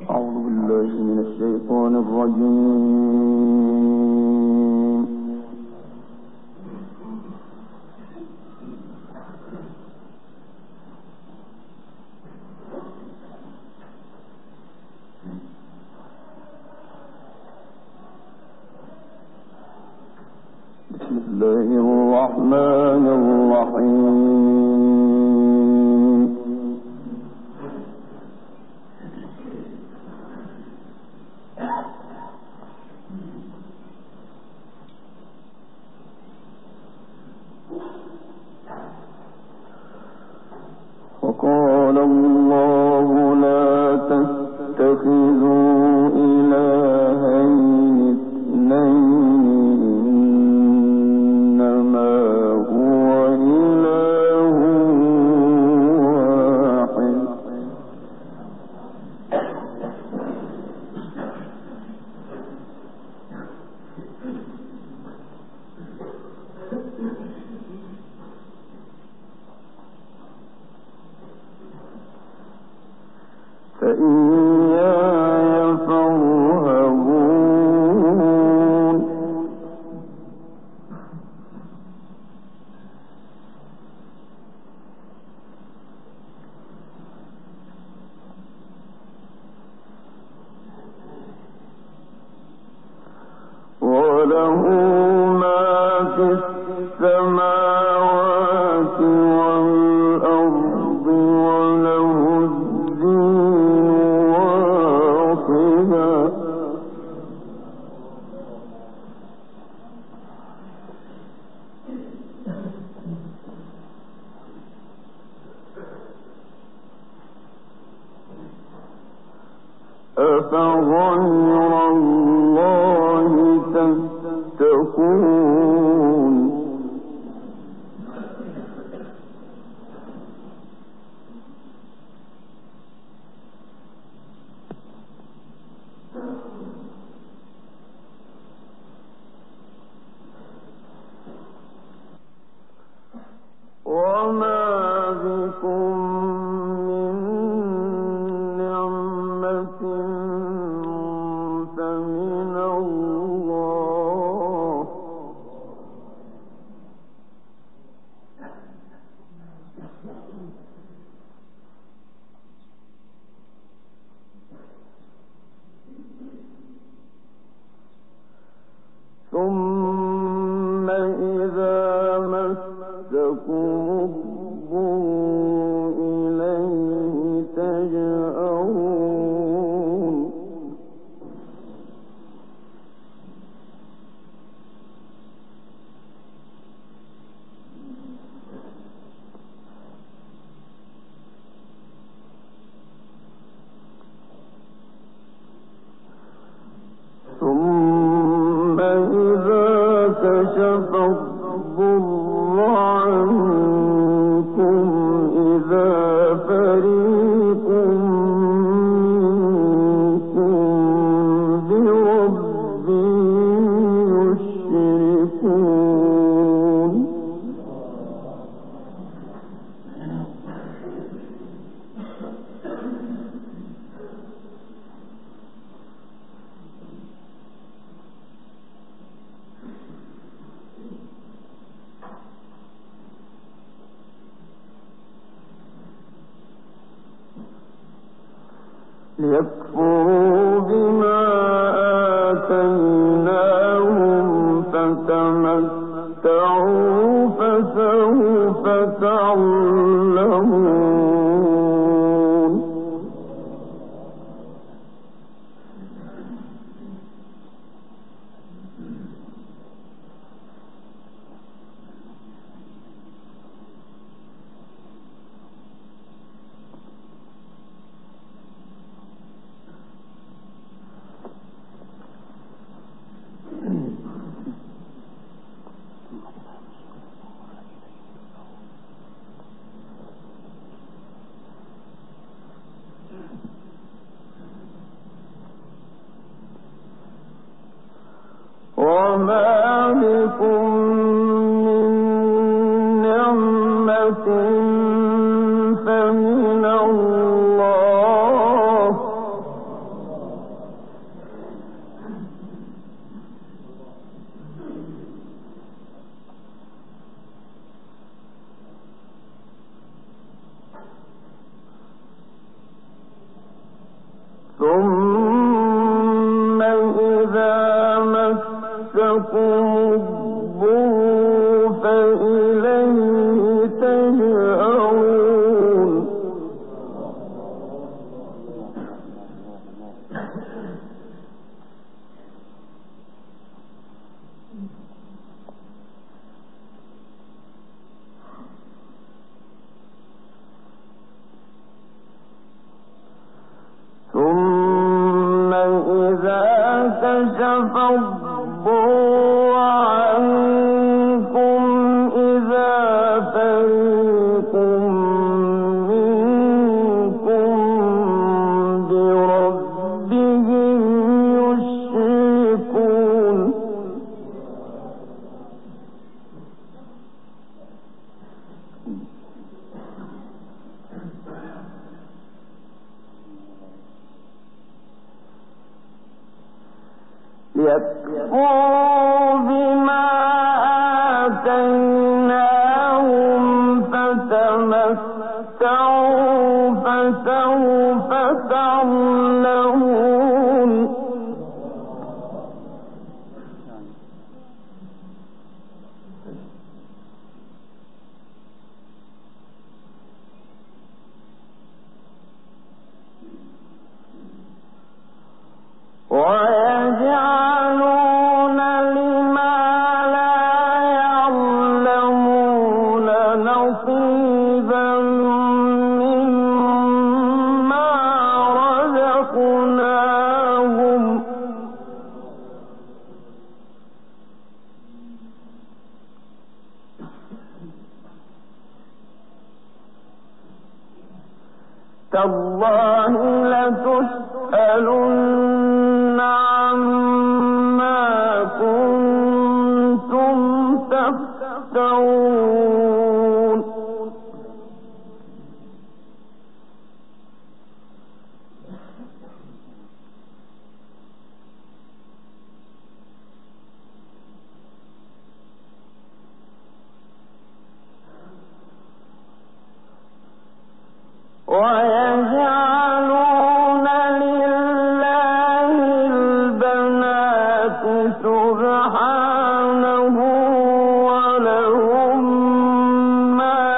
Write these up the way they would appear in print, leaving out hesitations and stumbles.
أعوذ بالله من الشيطان الرجيم. بسم الله الرحمن الرحيم. وقال الله لا تتخذوا إلهين اثنين إنما هو إله واحد فإياي فارهبون. وله ما في السماوات والأرض وله الدين واصبا. أفغير الله تتقون. وما بكم من نعمة فمن الله. ثم إذا مسكم الضر إليه تجأرون. ثم إذا كشف الضر عنكم إذا فريق منكم بربهم يشركون. ليكفروا بما آتيناهم فتمتعوا فسوف تعلمون. ثم إذا مسكم الضر فإليه تجأرون ثم إذا كشف الضر عنكم إذا فريق منكم بربهم يشركون ليكفروا بما آتيناهم فتمتعوا فسوف تعلمون ويجعلون لما لا يعلمون نصيبا مما رزقناهم تالله لتسألن عما كنتم تفترون ويجعلون لله البنات سبحانه ولهم ما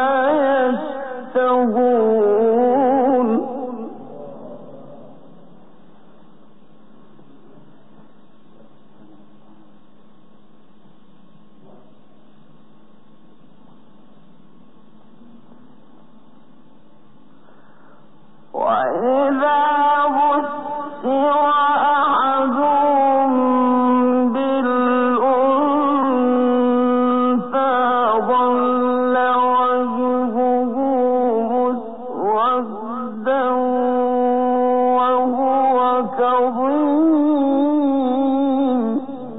يشتهون وإذا بشر أحدهم بالأنثى ظل وجهه مسودا وهو كظيم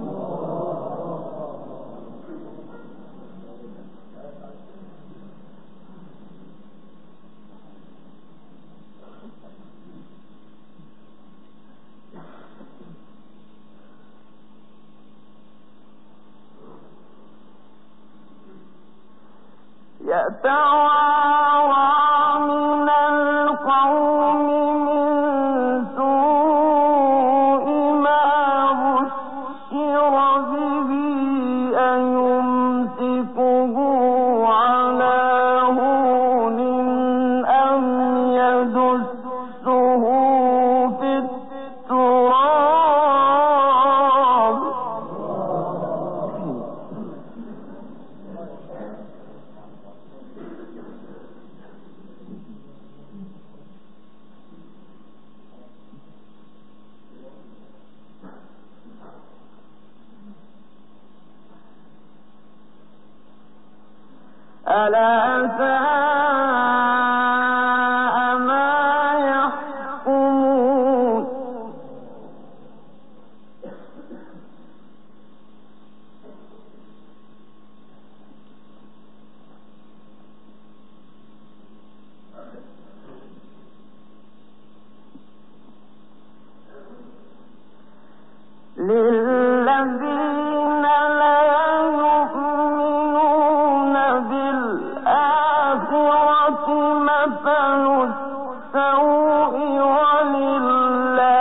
يتوارى من القوم من سوء ما بشر به أيمسكه على هون أم يدسه في التراب ألا ساء ما يحكمون للذين لا يؤمنون بالآخرة مثل السوء ولله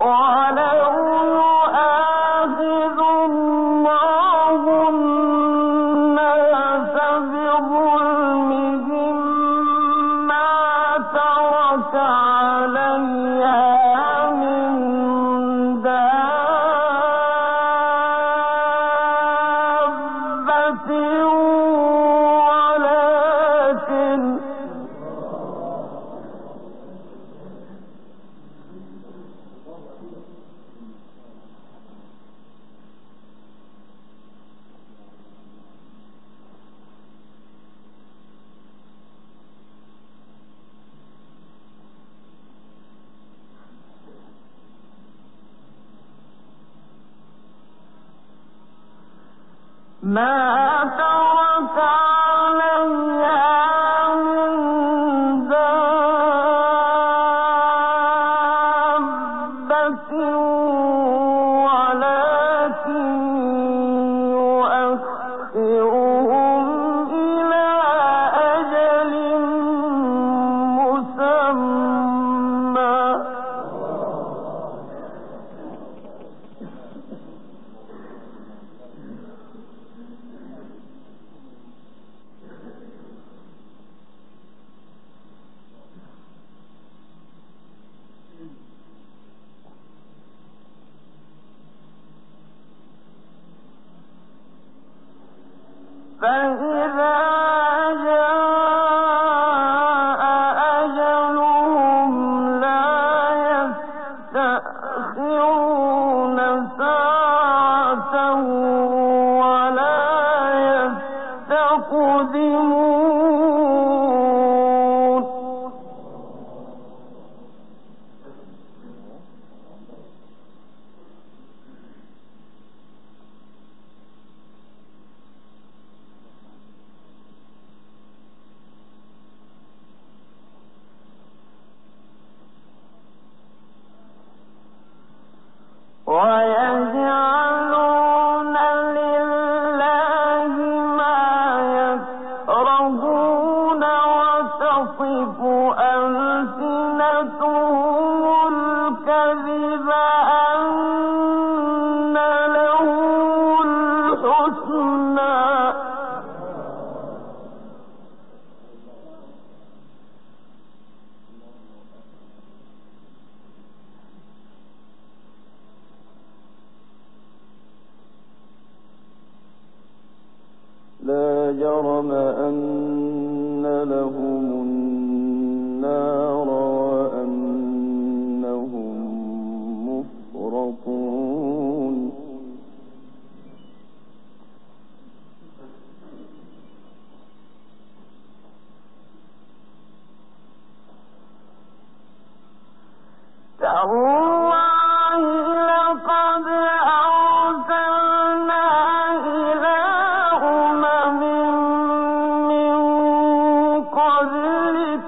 ما ترك عليها من دابة ولكن يؤخرهم إلى أجل مسمى فإذا جاء أجلهم لا يستأخرون ساعة ولا يستقدمون ويجعلون لله ما يكرهون وتصف ألسنتهم الكذب أن لهم الحسنى لا جرم أن لهم النار وأنهم مفرطون تالله لقد أرسلنا إلى أمم من قبلك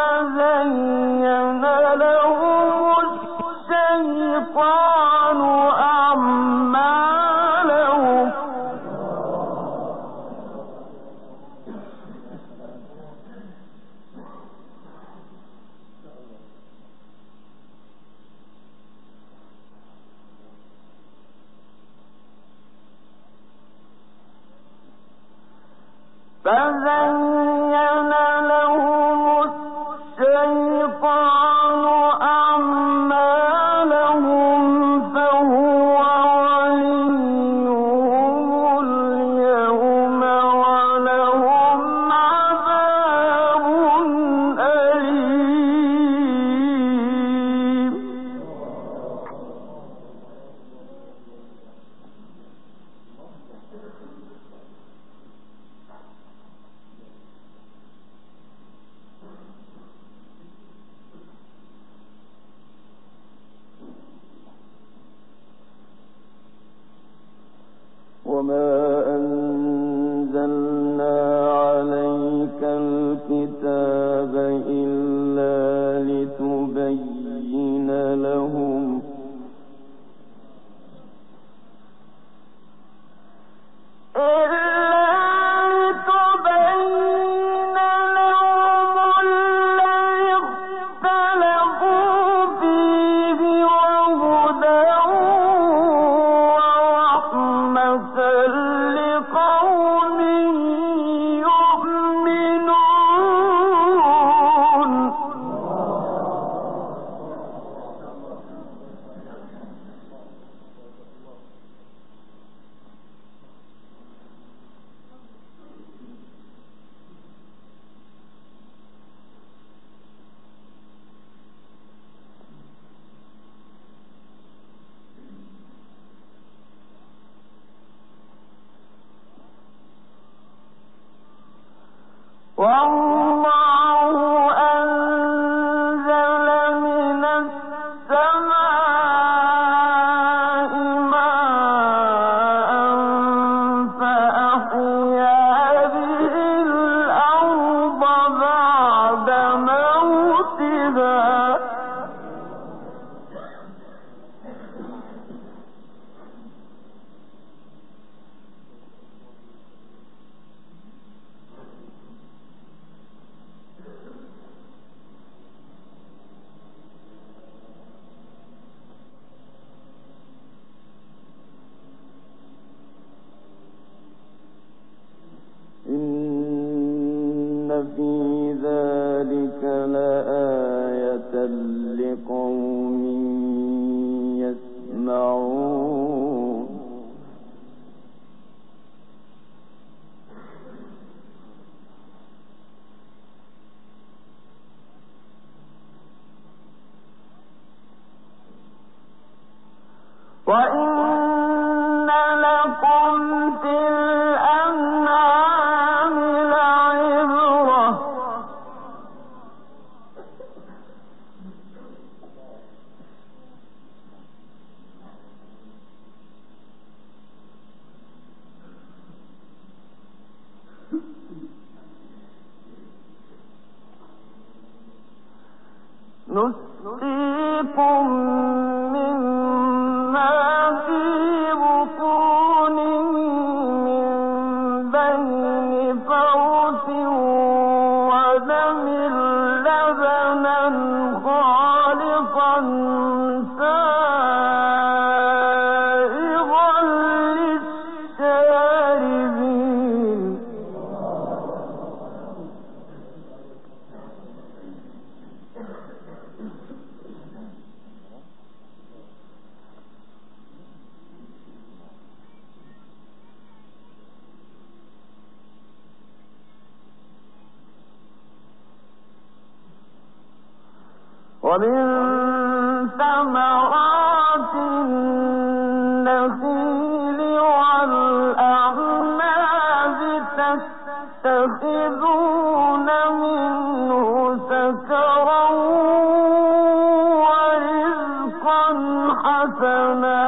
فزين لهم الشيطان أعمالهم فزين لهم الشيطان أعمالهم فهو وليهم اليوم ولهم عذاب أليم والله أنزل من السماء ماء فأحيا به الأرض بعد موتها إن في ذلك لآية لقوم يسمعون وإن لكم في الأنعام لعبرة نسقيكم مما في بطونه من بين فرث ودم لبنا خالصا سائغا للشاربين ومن ثمرات النخيل والأعناب تتخذون منه سكرا ورزقا حسنا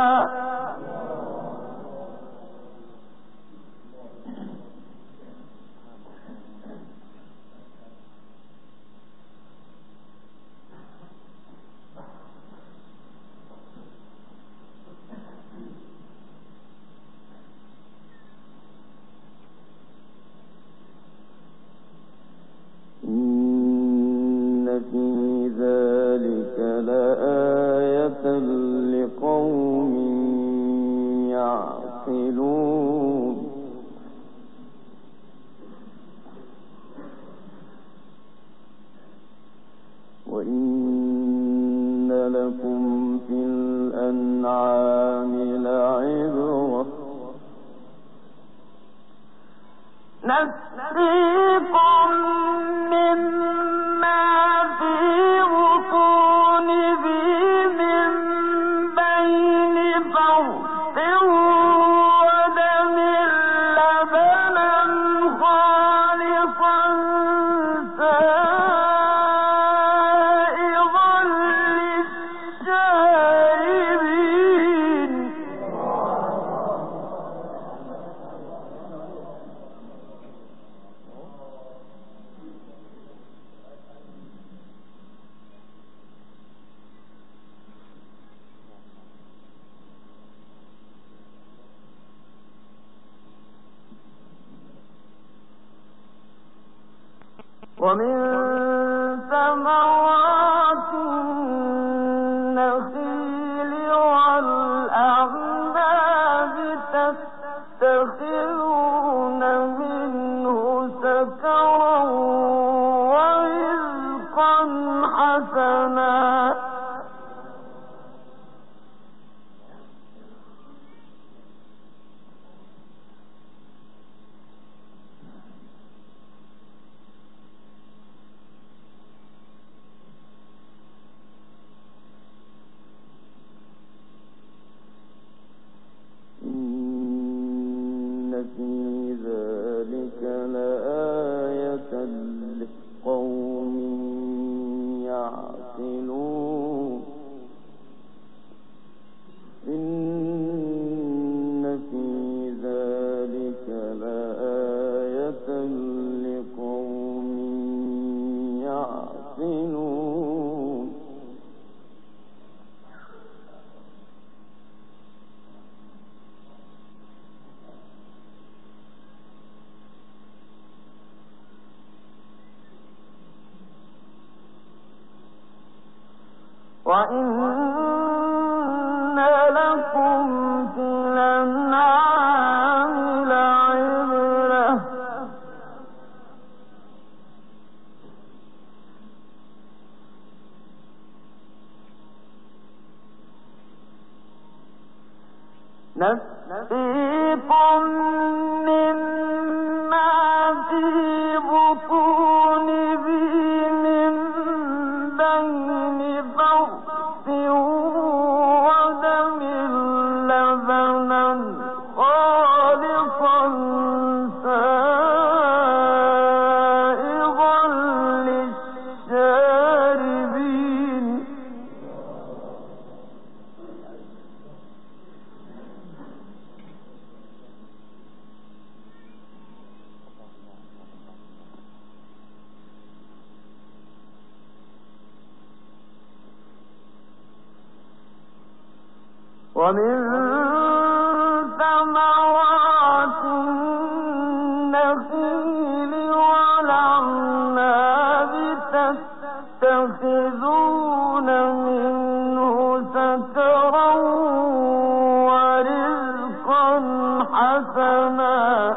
إن في ذلك لآية لقوم يعقلون وإن لكم في الأنعام لعبرة نسقيكم مما في بطونه من بين فرث ودم لبنا خالصا سائغا للشاربين ومن ثمرات النخيل والأعناب تتخذون منه سكرا ورزقا حسنا إن في ذلك لآية يعقلون إن في ذلك لآية لقوم يعقلون وإن لكم في الأنعام لعبرة نسقيكم مما في بطونه من بين فرث ودم لبنا خالصا سائغا للشاربين ومن ثمرات النخيل والأعناب تتخذون منه سكرا ورزقا حسنا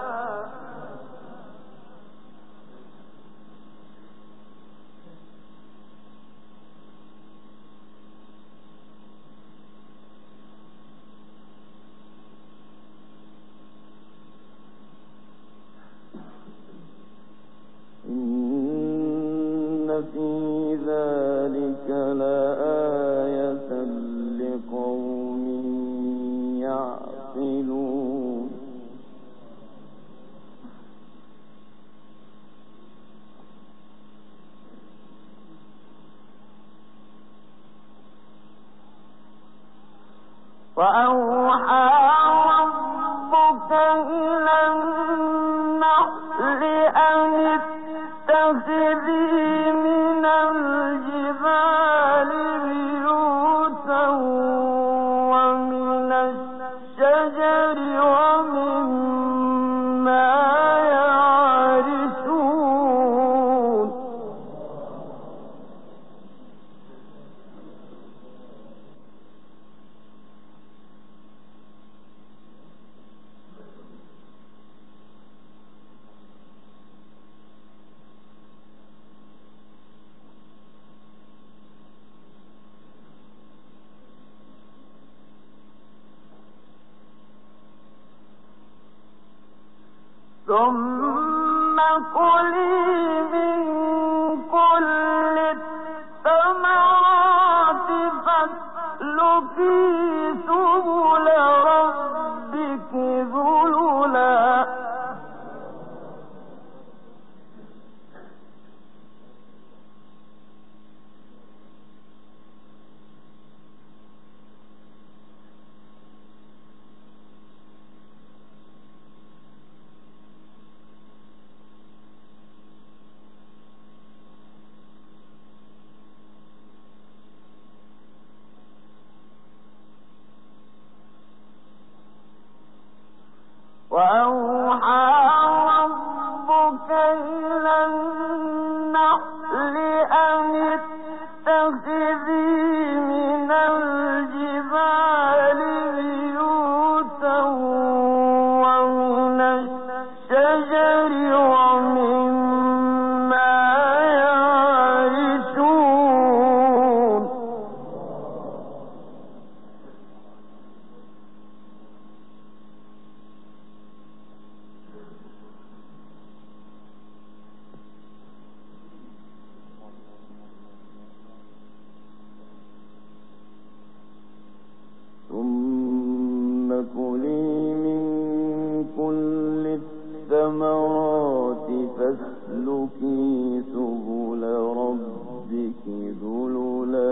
إن في ذلك لآية لقوم يعقلون وأوحى ربك إلى النحل أن اتخذي من الجبال بيوتا ومن الشجر ومما يعرشون ثم كلي من كل الثمرات فاسلكي سبل ربك ذللا وأوحى ربك إلى النحل أن اتخذي من الجبال بيوتا ومن الشجر ومما يعرشون ثم كلي من كل الثمرات فاسلكي سبل ربك ذللا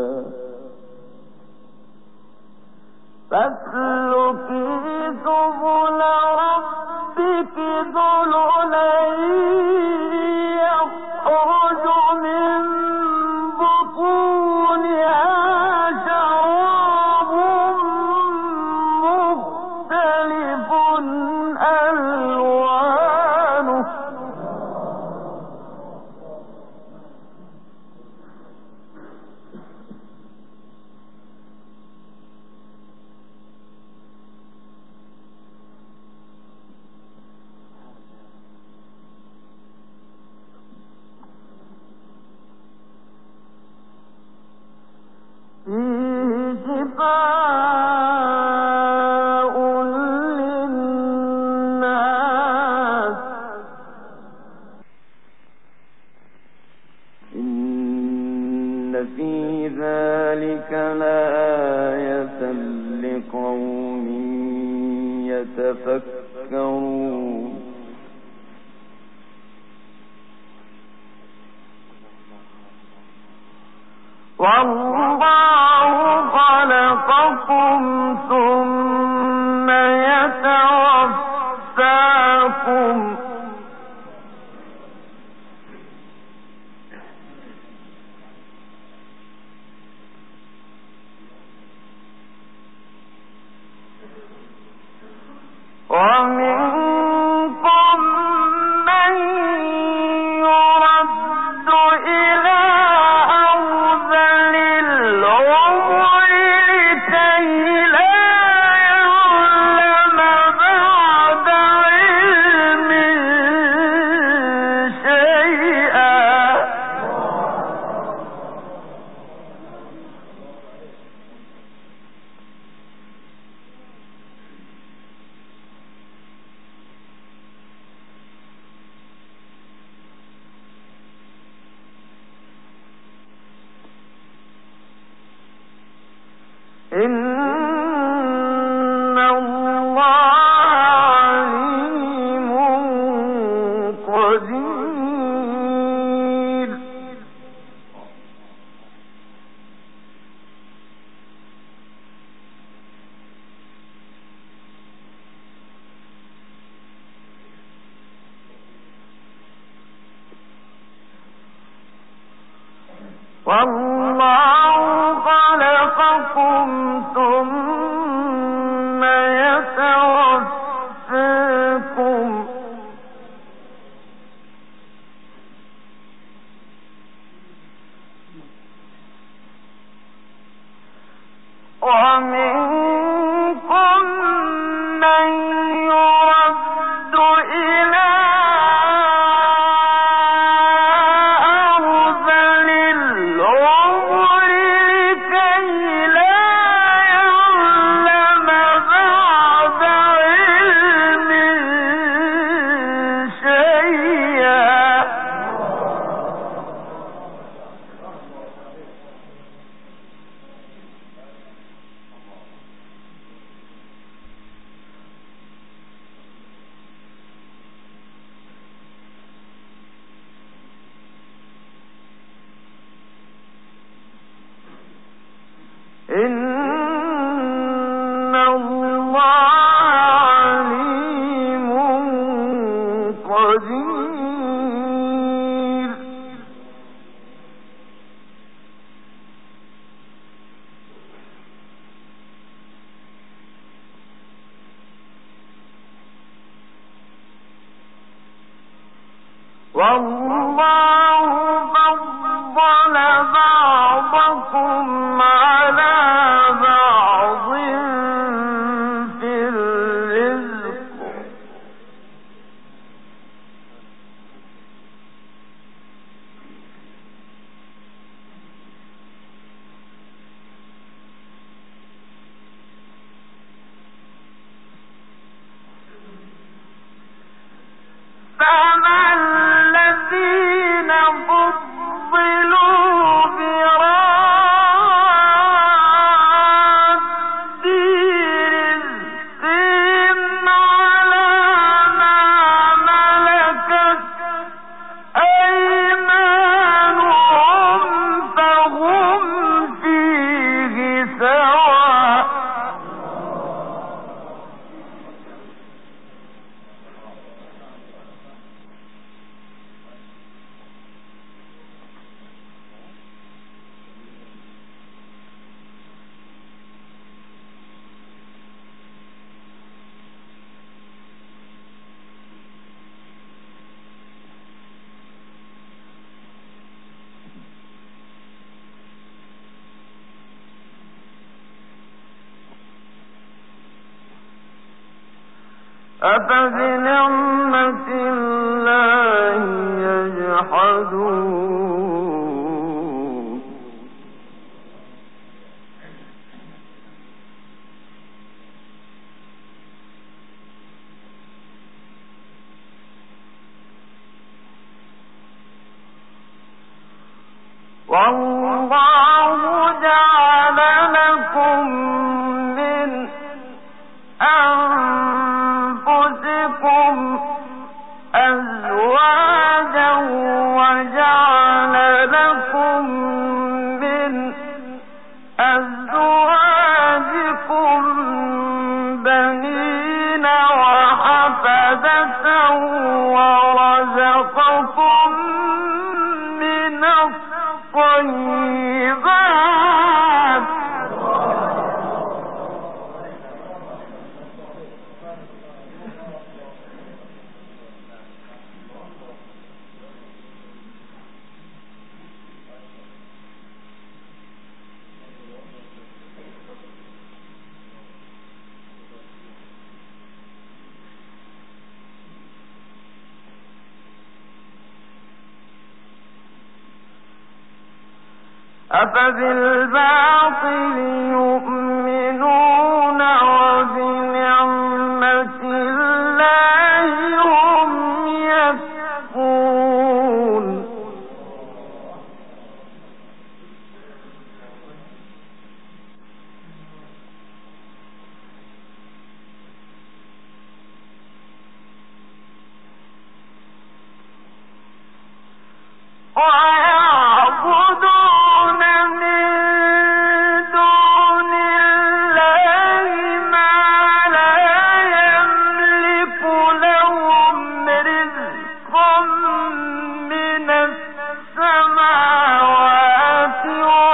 أفبنعمة الله يجحدون والله جعل لكم من أنفسكم أزواجا وجعل لكم من أزواجكم بنين وحفدة ورزقكم من الطيبات أفبالباطل يؤمنون وبنعمة الله هم يكفرون ويعبدون من دون الله ما لا يملك لهم رزقا من السماوات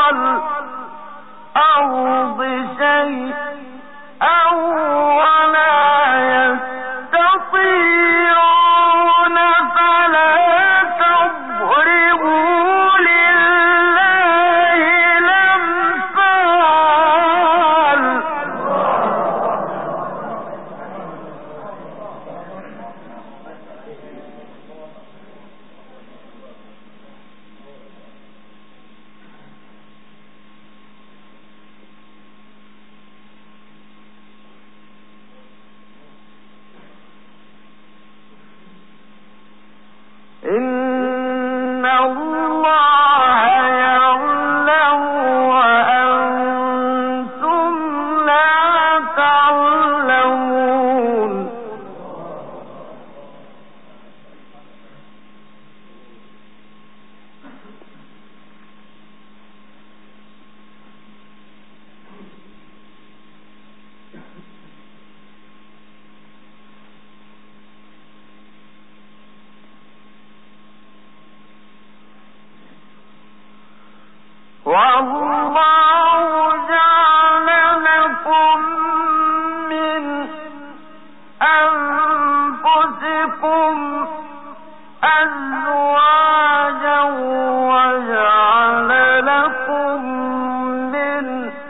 والأرض شيئا ولا يستطيعون فلا تضربوا لله الأمثال إن الله يعلم وأنتم لا تعلمون والله جعل لكم من أنفسكم أزواجا وجعل لكم من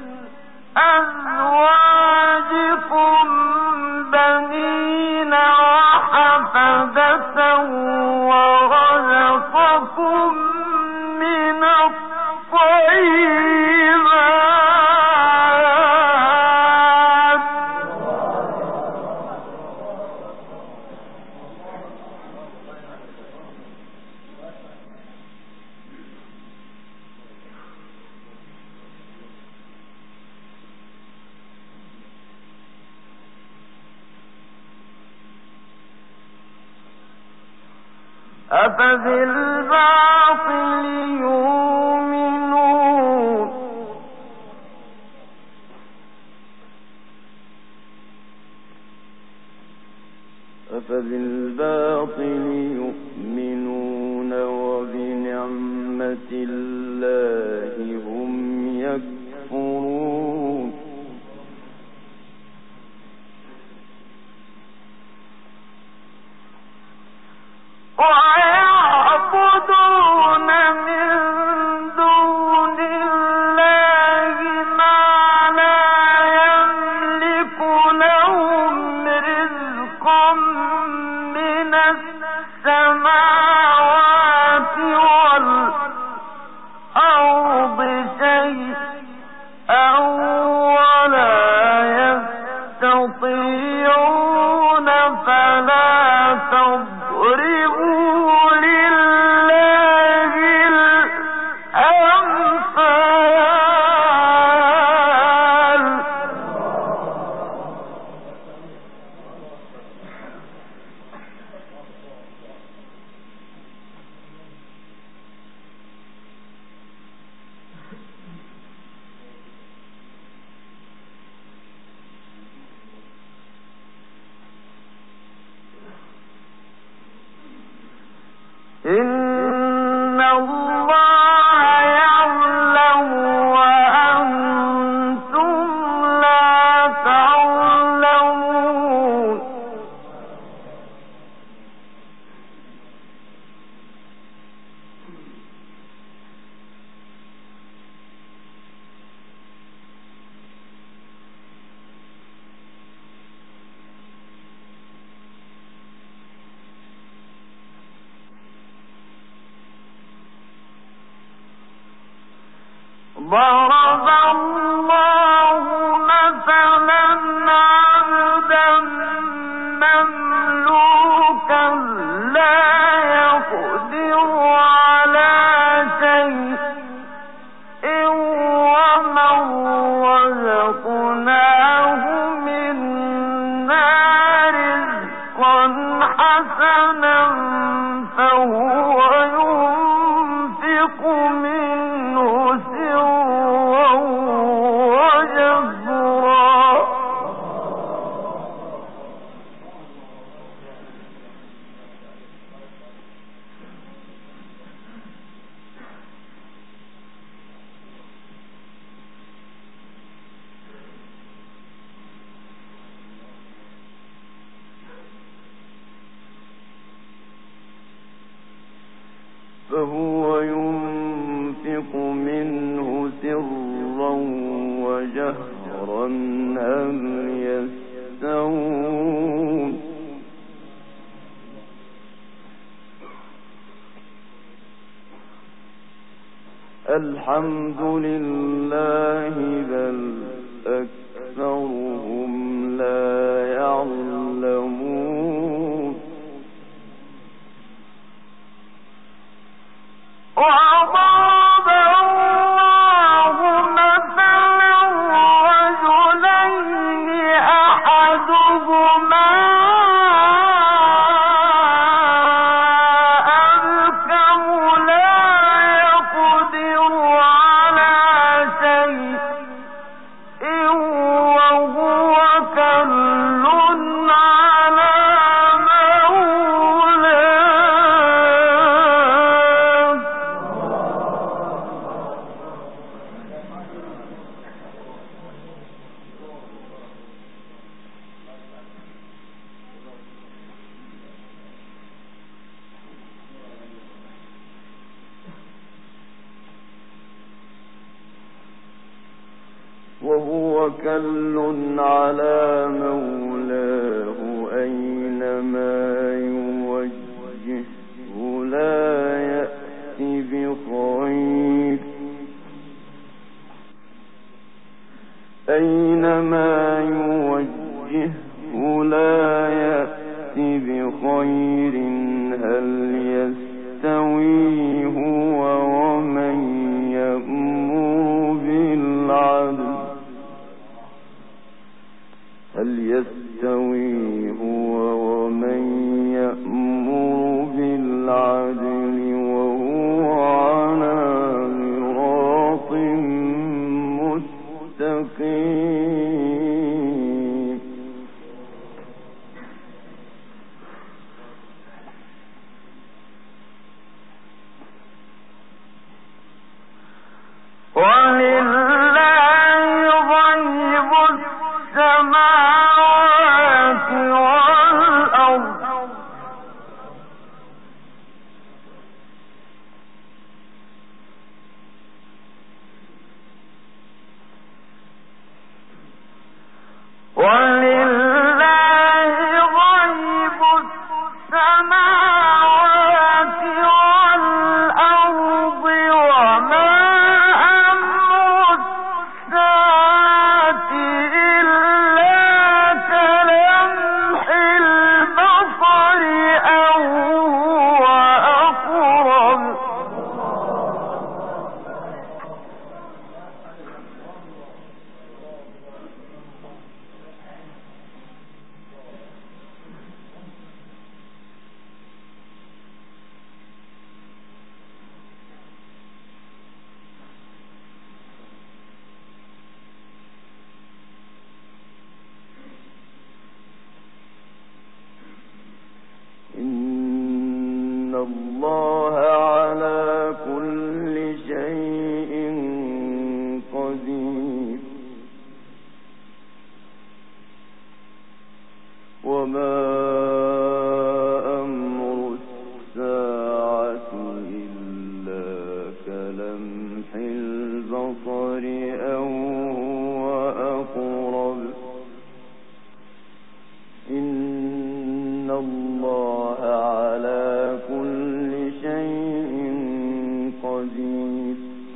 أزواجكم بنين وحفدة ورزقكم من الطيبات أفبالباطل يؤمنون وبنعمة الله هم يكفرون ويعبدون من دون الله ما لا يملك لهم رزقا من السماوات والأرض إن الله يعلم وأنتم لا تعلمون ضرب الله مثلا عبدا مملوكا لا يقدر على شيء ومن رزقناه منا رزقا حسنا فهو ينفق منه سرا وجهرا فهو ينفق منه سرا وجهرا هل يستوون الحمد لله بل أكثرهم لا يعلمون وضرب الله مثلا رجلين أحدهما أبكم لا يقدر على شيء وهو كل على مولاه وهو كل على مولاه أينما يوجهه لا يأتي بخير أينما يوجهه لا يأتي بخير هل يستوي هو ومن يأمر بالعدل هل يستوي هو ومن يأمر بالعدل وهو على صراط مستقيم ولله غيب السماوات والأرض وما أمر الساعة إلا كلمح البصر أو هو أقرب إن الله قدير وما أمر الساعة إلا كلمح البصر أو هو أقرب إن الله على كل شيء قدير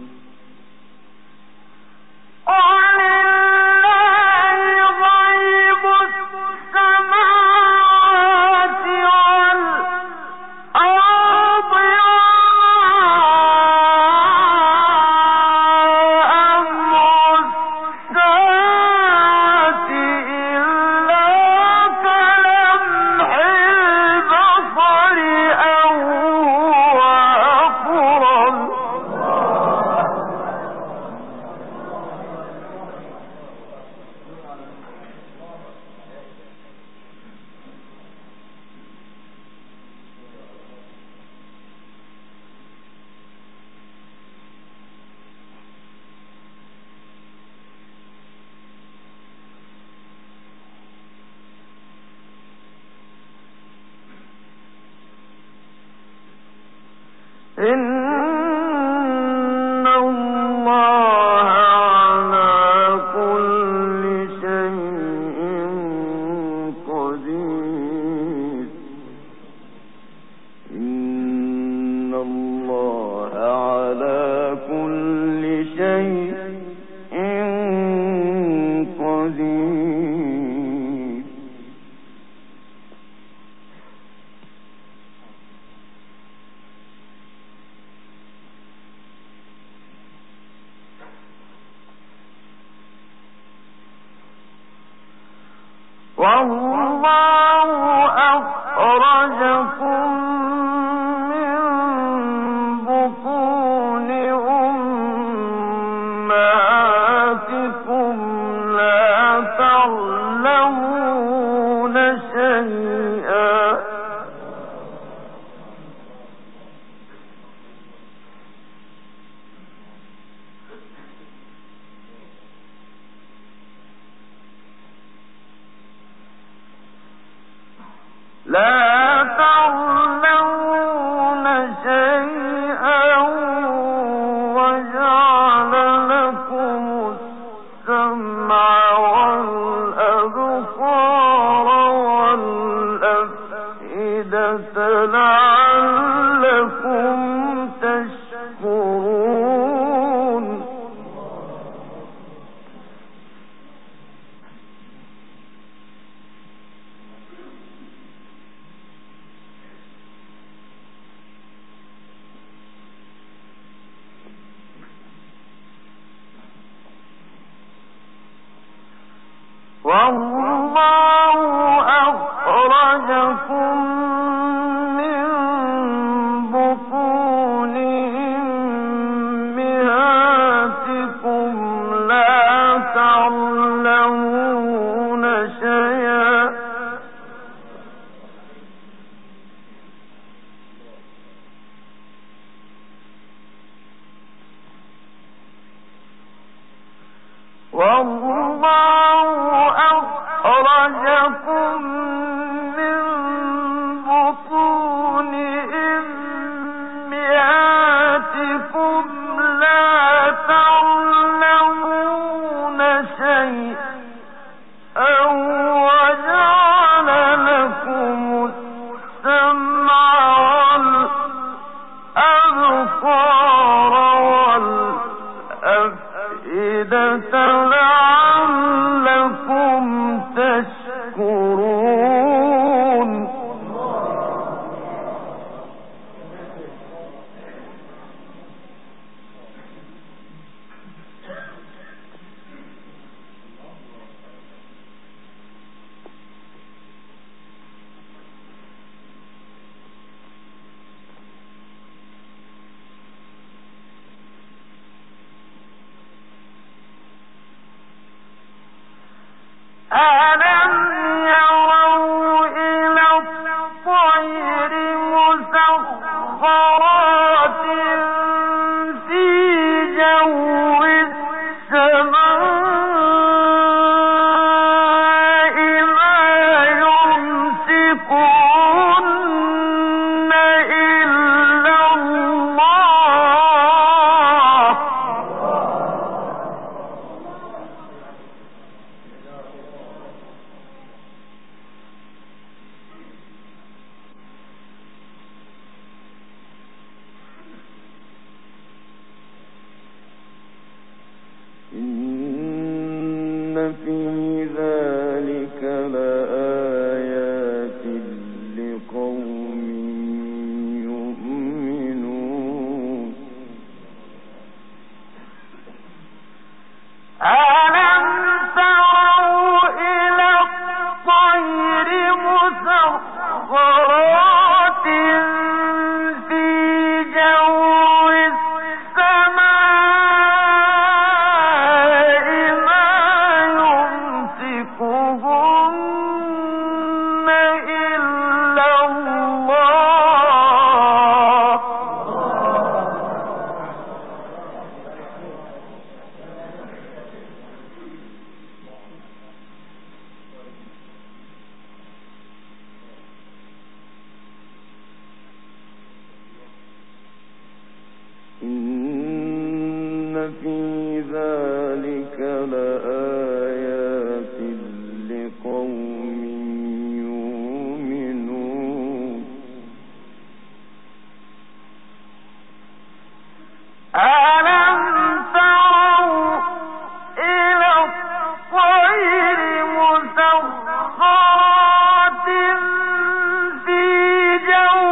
إن الله على كل شيء قدير إن الله على كل شيء قدير والله أخرجكم من بطون أمهاتكم لا تعلمون شيئا وجعل لكم السمع والأبصار والأفئدة لعلكم تشكرون والله أخرجكم من بطون أمهاتكم لا تعلمون شيئا والله أخرجكم من بطون أمهاتكم لا تعلمون شيئا وجعل لكم السمع والأبصار والأفئدة لعلكم تشكرون ألم في ذلك لآيات لقوم يؤمنون. ألم تروا إلى الطير مسخرات في جو السماء ما يمسكهن إلا الله. إن في ذلك لآيات لقوم يؤمنون. ألم تروا إلى الطير مسخرات في جو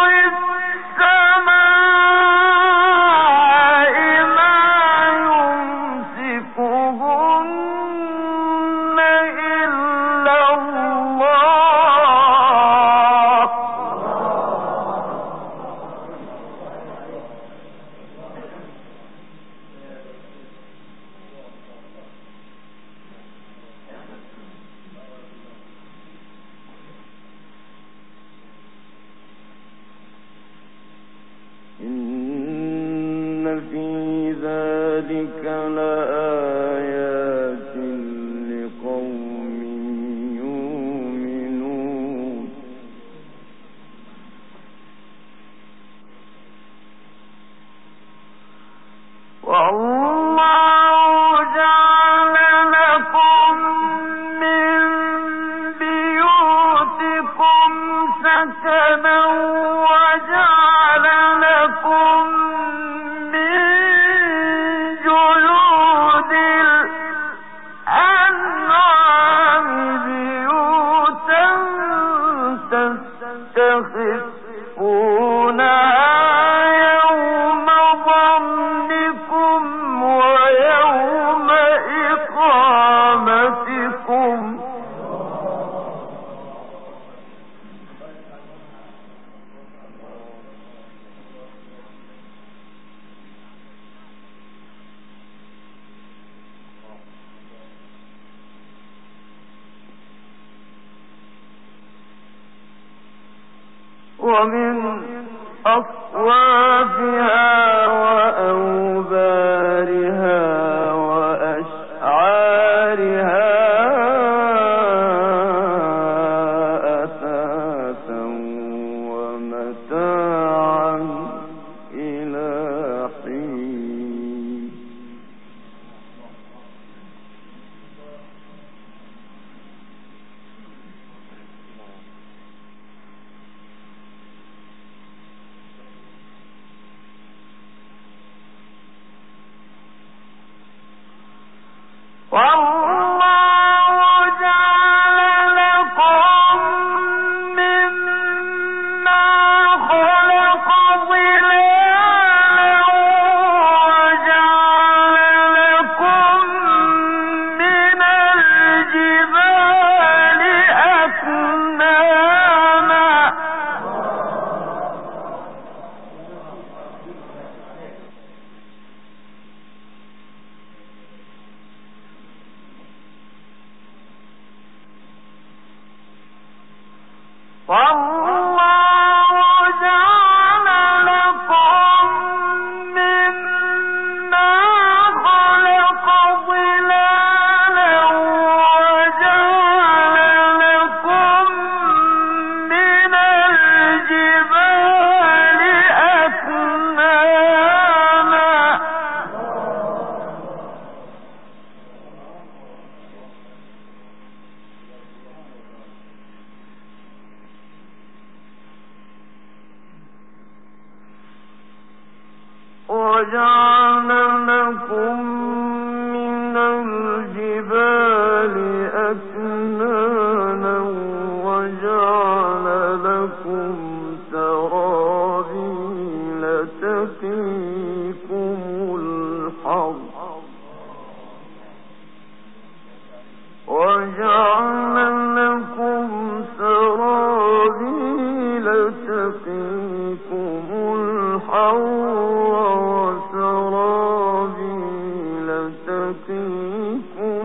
السماء ما يمسكهن إلا الله. إن في ذلك لآيات لقوم يؤمنون. والله جعل لكم من بيوتكم سكنا وجعل لكم من جلود الأنعام بيوتا تستخفونها يوم ظنكم ويوم إقامتكم. ومن أصوافها وأوبارها وأشعارها أثاثا ومتاعا إلى حين. التي